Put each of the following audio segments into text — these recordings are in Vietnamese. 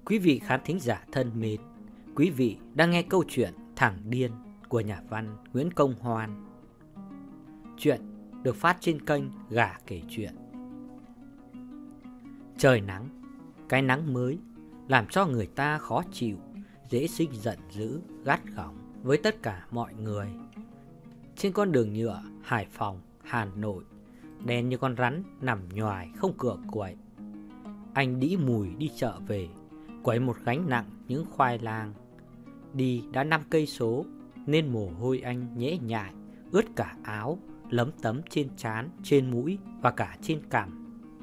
Quý vị khán thính giả thân mến, quý vị đang nghe câu chuyện Thằng Điên của nhà văn Nguyễn Công Hoan. Chuyện được phát trên kênh Gà Kể Chuyện. Trời nắng, cái nắng mới làm cho người ta khó chịu, dễ sinh giận dữ, gắt gỏng với tất cả mọi người. Trên con đường nhựa Hải Phòng, Hà Nội, đen như con rắn nằm nhoài không cựa quậy. Anh đĩ mùi đi chợ về, quẩy một gánh nặng những khoai lang. Đi đã 5 cây số nên mồ hôi anh nhễ nhại, ướt cả áo, lấm tấm trên trán, trên mũi và cả trên cằm.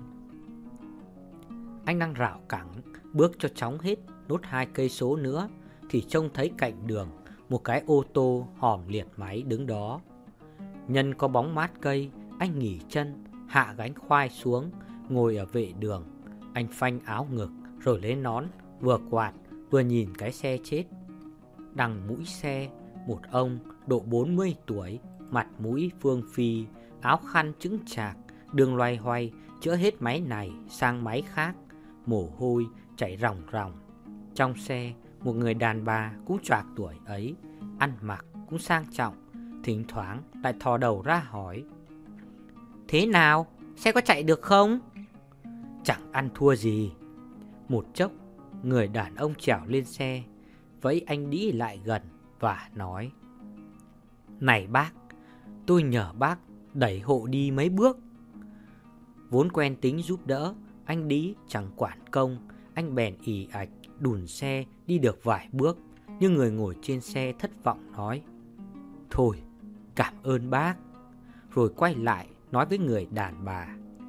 Anh đang rảo cẳng bước cho chóng hết nốt 2 cây số nữa thì trông thấy cạnh đường một cái ô tô hòm liệt máy đứng đó. Nhân có bóng mát cây, anh nghỉ chân, hạ gánh khoai xuống, ngồi ở vệ đường. Anh phanh áo ngực rồi lấy nón, vừa quạt vừa nhìn cái xe chết. Đằng mũi xe, một ông độ 40 tuổi, mặt mũi phương phi, áo khăn chững chạc, đường loay hoay chữa hết máy này sang máy khác, mồ hôi chảy ròng ròng. Trong xe, một người đàn bà cũng choạc tuổi ấy, ăn mặc cũng sang trọng, thỉnh thoảng lại thò đầu ra hỏi: "Thế nào? Xe có chạy được không?" Chẳng ăn thua gì. Một chốc, người đàn ông trèo lên xe, vẫy anh đĩ lại gần và nói: "Này bác, tôi nhờ bác đẩy hộ đi mấy bước." Vốn quen tính giúp đỡ, anh đĩ chẳng quản công, anh bèn ì ạch đùn xe đi được vài bước, nhưng người ngồi trên xe thất vọng nói: "Thôi, cảm ơn bác." Rồi quay lại nói với người đàn bà: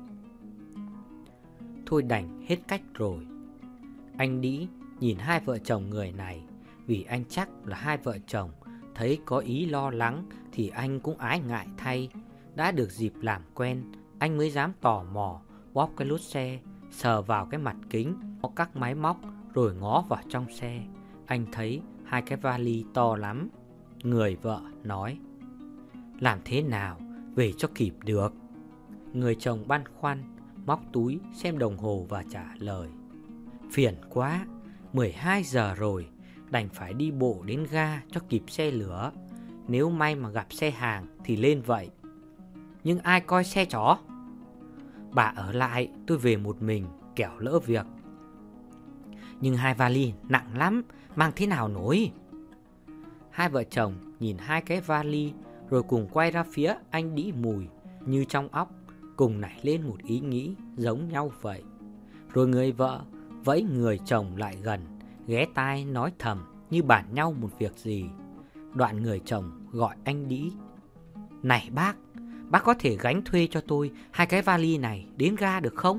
"Thôi đành hết cách rồi." Anh đĩ nhìn hai vợ chồng người này, vì anh chắc là hai vợ chồng thấy có ý lo lắng thì anh cũng ái ngại thay. Đã được dịp làm quen, anh mới dám tò mò bóp cái lốp xe, sờ vào cái mặt kính, có các máy móc rồi ngó vào trong xe. Anh thấy hai cái vali to lắm. Người vợ nói: "Làm thế nào về cho kịp được?" Người chồng băn khoăn, móc túi xem đồng hồ và trả lời: "Phiền quá, 12 giờ rồi, đành phải đi bộ đến ga cho kịp xe lửa. Nếu may mà gặp xe hàng thì lên vậy. Nhưng ai coi xe chó?" "Bà ở lại, tôi về một mình, kẻo lỡ việc." "Nhưng hai vali nặng lắm, mang thế nào nổi?" Hai vợ chồng nhìn hai cái vali rồi cùng quay ra phía anh đĩ mùi, như trong óc cùng nảy lên một ý nghĩ giống nhau vậy. Rồi người vợ vẫy người chồng lại gần, ghé tai nói thầm như bàn nhau một việc gì. Đoạn người chồng gọi anh đĩ: "Này bác có thể gánh thuê cho tôi hai cái vali này đến ga được không?"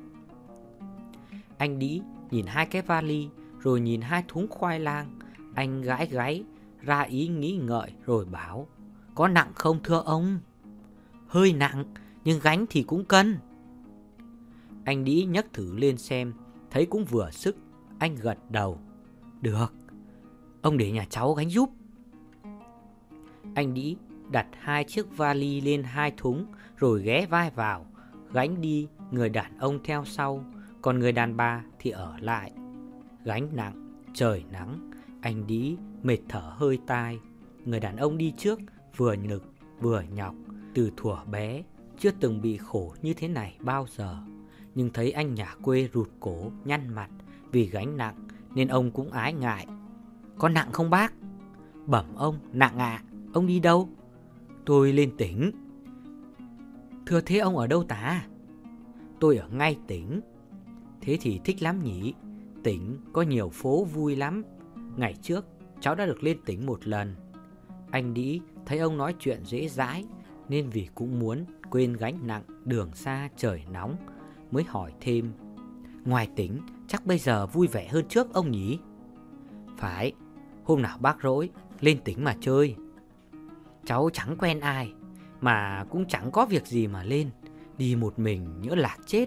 Anh đĩ nhìn hai cái vali rồi nhìn hai thúng khoai lang. Anh gãi gáy ra ý nghĩ ngợi rồi bảo: "Có nặng không thưa ông?" "Hơi nặng, nhưng gánh thì cũng cân." Anh đĩ nhấc thử lên xem, thấy cũng vừa sức. Anh gật đầu: "Được, ông để nhà cháu gánh giúp." Anh đĩ đặt hai chiếc vali lên hai thúng rồi ghé vai vào, gánh đi, người đàn ông theo sau, còn người đàn bà thì ở lại. Gánh nặng, trời nắng, anh đĩ mệt thở hơi tai. Người đàn ông đi trước, vừa nhực vừa nhọc, từ thuở bé chưa từng bị khổ như thế này bao giờ. Nhưng thấy anh nhà quê rụt cổ nhăn mặt vì gánh nặng nên ông cũng ái ngại: "Có nặng không bác?" "Bẩm ông, nặng ạ." "Ông đi đâu?" "Tôi lên tỉnh." "Thưa thế ông ở đâu tả?" "Tôi ở ngay tỉnh." "Thế thì thích lắm nhỉ, tỉnh có nhiều phố vui lắm. Ngày trước cháu đã được lên tỉnh một lần." Anh đĩ thấy ông nói chuyện dễ dãi nên vì cũng muốn quên gánh nặng đường xa trời nóng mới hỏi thêm: "Ngoài tỉnh chắc bây giờ vui vẻ hơn trước ông nhỉ?" "Phải, hôm nào bác rỗi lên tỉnh mà chơi." "Cháu chẳng quen ai, mà cũng chẳng có việc gì mà lên, đi một mình nhỡ lạc chết."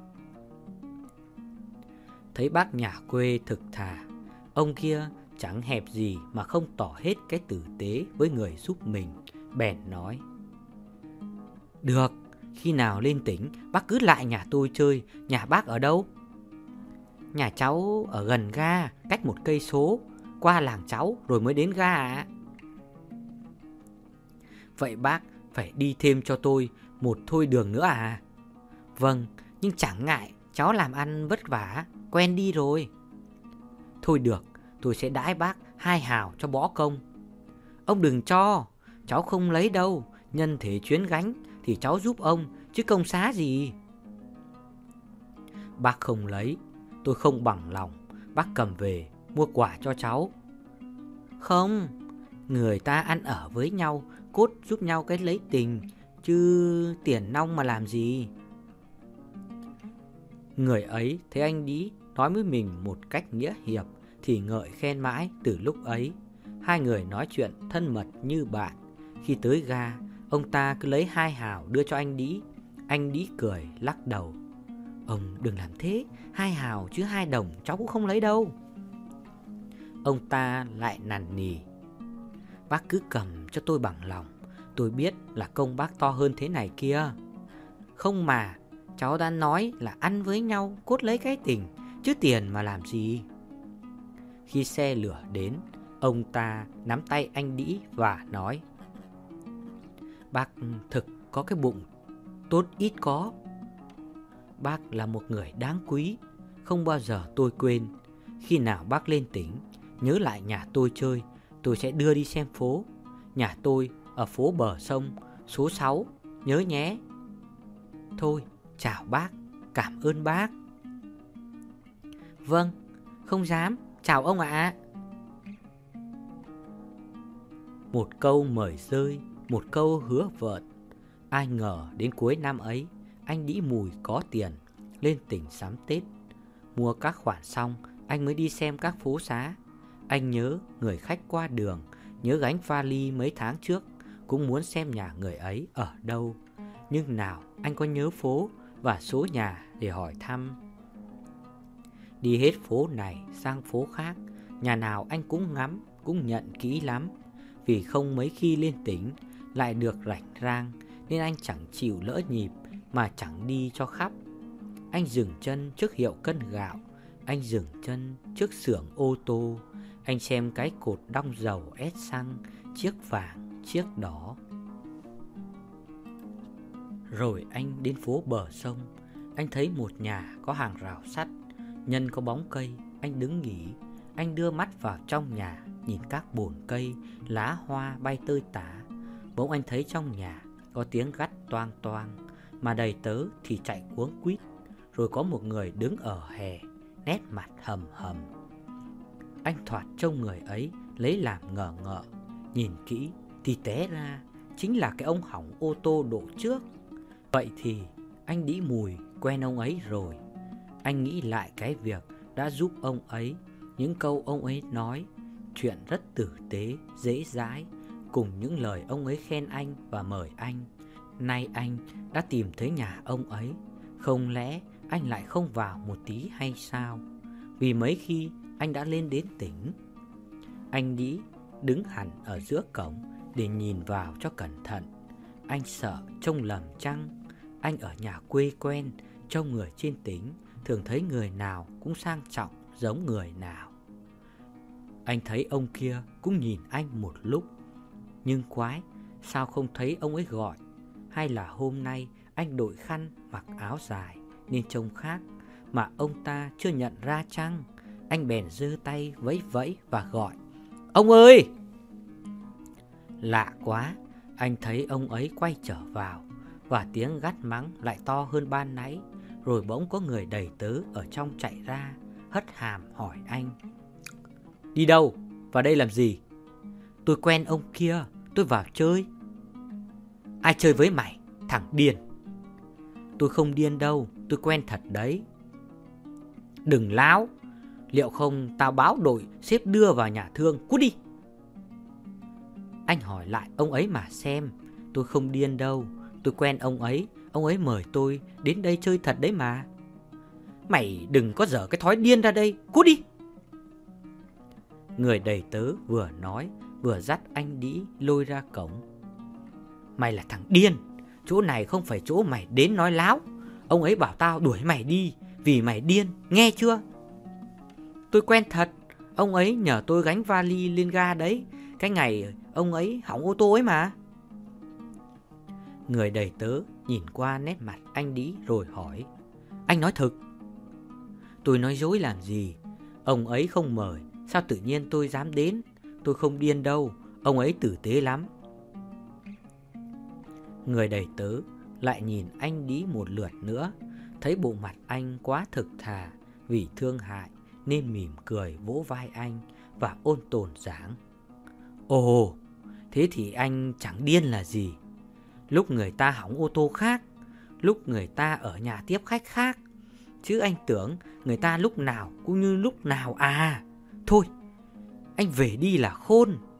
Thấy bác nhà quê thực thà, ông kia chẳng hẹp gì mà không tỏ hết cái tử tế với người giúp mình, bèn nói: "Được, khi nào lên tỉnh bác cứ lại nhà tôi chơi. Nhà bác ở đâu?" Nhà cháu ở gần ga, cách 1 cây số, qua làng cháu rồi mới đến ga ạ. Vậy bác phải đi thêm cho tôi 1 thôi đường nữa à? Vâng, nhưng chẳng ngại, cháu làm ăn vất vả, quen đi rồi. Thôi được, tôi sẽ đãi bác 2 hào cho bõ công. Ông đừng cho, cháu không lấy đâu. Nhân thế chuyến gánh thì cháu giúp ông, chứ công xá gì. Bác không lấy, tôi không bằng lòng. Bác cầm về mua quả cho cháu. Không, người ta ăn ở với nhau, cốt giúp nhau cái lấy tình, chứ tiền nong mà làm gì. Người ấy thấy anh Đĩ nói với mình một cách nghĩa hiệp thì ngợi khen mãi. Từ lúc ấy, hai người nói chuyện thân mật như bạn. Khi tới ga, ông ta cứ lấy 2 hào đưa cho anh Đĩ. Anh Đĩ cười lắc đầu. Ông đừng làm thế, 2 hào chứ 2 đồng cháu cũng không lấy đâu. Ông ta lại nằn nì. Bác cứ cầm cho tôi bằng lòng. Tôi biết là công bác to hơn thế này kia. Không mà, cháu đã nói là ăn với nhau, cốt lấy cái tình, chứ tiền mà làm gì. Khi xe lửa đến, ông ta nắm tay anh Đĩ và nói. Bác thực có cái bụng tốt ít có. Bác là một người đáng quý, không bao giờ tôi quên. Khi nào bác lên tỉnh, nhớ lại nhà tôi chơi, tôi sẽ đưa đi xem phố. Nhà tôi ở phố bờ sông, số 6, nhớ nhé. Thôi, chào bác, cảm ơn bác. Vâng, không dám, chào ông ạ. Một câu mời rơi, một câu hứa vợn. Ai ngờ đến cuối năm ấy, anh Đĩ Mùi có tiền, lên tỉnh sắm Tết. Mua các khoản xong, anh mới đi xem các phố xá. Anh nhớ người khách qua đường, nhớ gánh vali mấy tháng trước, cũng muốn xem nhà người ấy ở đâu. Nhưng nào anh có nhớ phố và số nhà để hỏi thăm. Đi hết phố này sang phố khác, nhà nào anh cũng ngắm, cũng nhận kỹ lắm. Vì không mấy khi lên tỉnh lại được rảnh rang, nên anh chẳng chịu lỡ nhịp mà chẳng đi cho khắp. Anh dừng chân trước hiệu cân gạo, anh dừng chân trước xưởng ô tô. Anh xem cái cột đong dầu ép xăng, chiếc vàng, chiếc đỏ. Rồi anh đến phố bờ sông. Anh thấy một nhà có hàng rào sắt, nhân có bóng cây. Anh đứng nghỉ. Anh đưa mắt vào trong nhà, nhìn các bồn cây, lá hoa bay tơi tả. Bỗng anh thấy trong nhà có tiếng gắt toang toang, mà đầy tớ thì chạy cuống quýt. Rồi có một người đứng ở hè, nét mặt hầm hầm. Anh thoạt trông người ấy lấy làm ngờ ngợ. Nhìn kỹ thì té ra chính là cái ông hỏng ô tô độ trước. Vậy thì anh Đĩ Mùi quen ông ấy rồi. Anh nghĩ lại cái việc đã giúp ông ấy, những câu ông ấy nói, chuyện rất tử tế, dễ dãi, cùng những lời ông ấy khen anh và mời anh. Nay anh đã tìm thấy nhà ông ấy, không lẽ anh lại không vào một tí hay sao? Vì mấy khi anh đã lên đến tỉnh. Anh Đĩ đứng hẳn ở giữa cổng để nhìn vào cho cẩn thận. Anh sợ trông lầm chăng. Anh ở nhà quê quen, trông người trên tỉnh thường thấy người nào cũng sang trọng giống người nào. Anh thấy ông kia cũng nhìn anh một lúc. Nhưng quái, sao không thấy ông ấy gọi? Hay là hôm nay anh đội khăn mặc áo dài nên trông khác, mà ông ta chưa nhận ra chăng? Anh bèn giơ tay vẫy vẫy và gọi. Ông ơi! Lạ quá, anh thấy ông ấy quay trở vào, và tiếng gắt mắng lại to hơn ban nãy. Rồi bỗng có người đầy tớ ở trong chạy ra, hất hàm hỏi anh. Đi đâu? Vào đây làm gì? Tôi quen ông kia, tôi vào chơi. Ai chơi với mày? Thằng điên! Tôi không điên đâu, tôi quen thật đấy. Đừng láo, liệu không tao báo đội xếp đưa vào nhà thương, cút đi. Anh hỏi lại ông ấy mà xem. Tôi không điên đâu, tôi quen ông ấy mời tôi đến đây chơi thật đấy mà. Mày đừng có dở cái thói điên ra đây, cút đi. Người đầy tớ vừa nói vừa dắt anh Đĩ lôi ra cổng. Mày là thằng điên, chỗ này không phải chỗ mày đến nói láo. Ông ấy bảo tao đuổi mày đi vì mày điên, nghe chưa? Tôi quen thật. Ông ấy nhờ tôi gánh vali lên ga đấy. Cái ngày ông ấy hỏng ô tô ấy mà. Người đầy tớ nhìn qua nét mặt anh Đĩ rồi hỏi: Anh nói thực? Tôi nói dối làm gì? Ông ấy không mời, sao tự nhiên tôi dám đến? Tôi không điên đâu, ông ấy tử tế lắm. Người đầy tớ lại nhìn anh Đĩ một lượt nữa, thấy bộ mặt anh quá thực thà, vì thương hại nên mỉm cười vỗ vai anh và ôn tồn giảng: Ồ, thế thì anh chẳng điên là gì. Lúc người ta hỏng ô tô khác, lúc người ta ở nhà tiếp khách khác, chứ anh tưởng người ta lúc nào cũng như lúc nào à. Thôi, anh về đi là khôn.